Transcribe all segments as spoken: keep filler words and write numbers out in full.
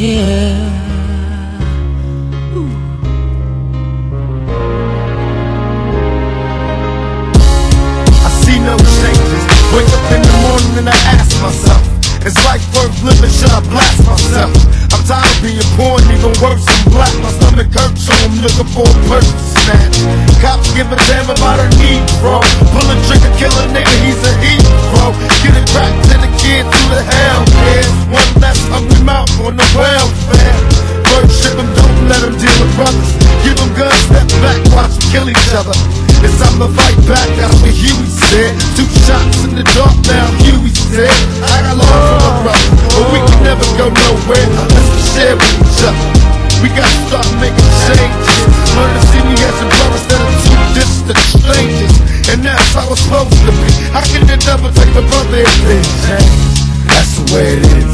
Yeah. Ooh. I see no changes. Wake up in the morning and I ask myself, is life worth living? Should I blast myself? I'm tired of being poor and even worse than black. My stomach hurts, so I'm looking for a purpose to snatch. Cops give a damn about a need, bro. Pull a trigger, kill a nigga, he's a hero. Get it back to the kid to the hell, yeah. One less hungry mouth on the welfare. Worship him, don't let him deal with brothers. Give them guns, step back, watch them kill each other. It's time to fight back, that's what Huey said. Two shots in the dark, now Huey's dead. I got love for my brother, but we can never go nowhere unless we share with each other. We gotta start making changes. Learn to see me as a brother instead of two distant strangers. And that's how it's supposed to be. How can you never take the brother if they change? That's the way it is.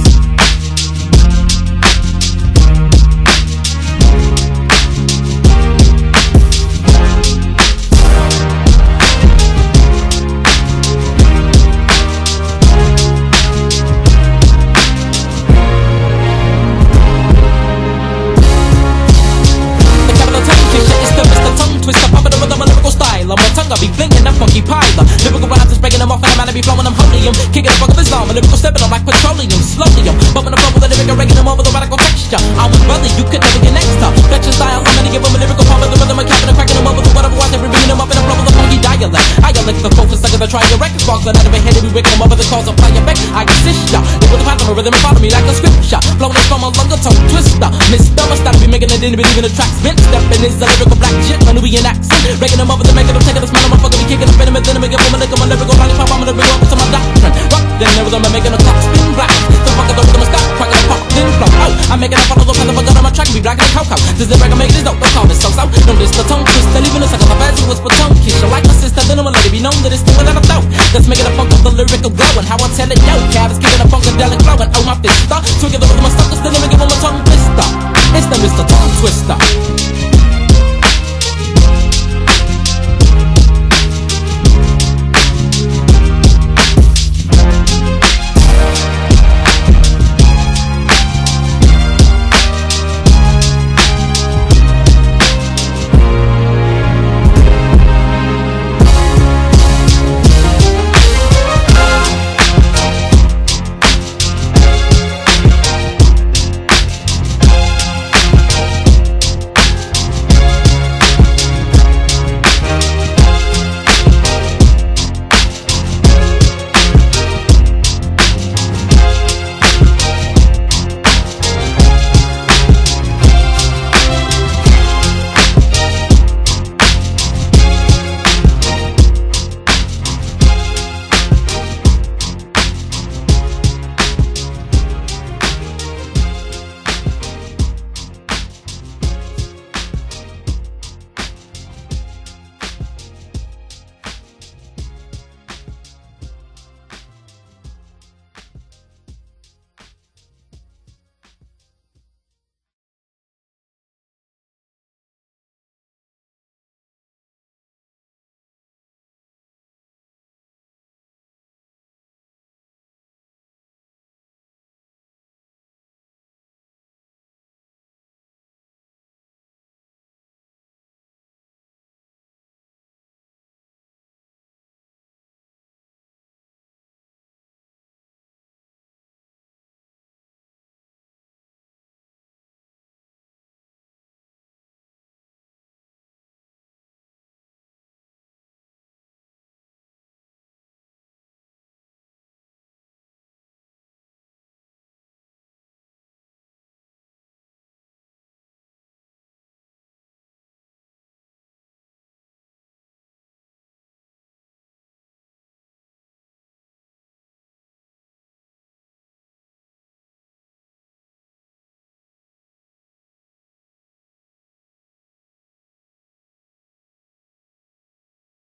I'm a tongue, I be flinging that funky piler. Lyrical rhymes is breaking them off and I'm out to be flowing them holium. Kicking the fuck up his arm, a lyrical stepping I'm like petroleum. Slowly I'm bumping the flow with a lyric and raking them over the radical texture. I'm with brother, you could never get next to. Fetch your style, I'm gonna give them a lyrical pump with the rhythm of capping and cracking them over the whatever watch every bringing them up in a flow with a funky dialect. I elect the focus, I'm gonna try your record sparks. And out of my head, we waking them up with the cause of fire back. I assist ya, they with the pattern of rhythm and follow me like a scripture. Flowing from a longer tongue twister. Mister Must I be making it in, believing the tracks. Vince stepping is a lyrical black shit, my Nubian accent. Breaking them up with the making them taking the smell of my fucking be kicking up in the then I make a woman, I'm a lyrical lollipop, I'm gonna bring over to my doctrine. Rock, then there was I'm making a clock spin black. So fuck it over to my stop, cracking a pop, then flow. Oh, I'm making a follow the path of a gun on my track, be black and cocoa. This is the record make this dope, don't call this so so. Don't this the tongue twister, leaving a second of a with for tongue kiss. You like my sister, then I'ma let it be known that it's the without a thought. That's making a funk of the lyrical glow. And how I tell it, yo, Cav is giving a funkadelic flow. And oh, my fist, together with my suckers, then I'm making one my tongue twister. It's the Mister Tongue Twister.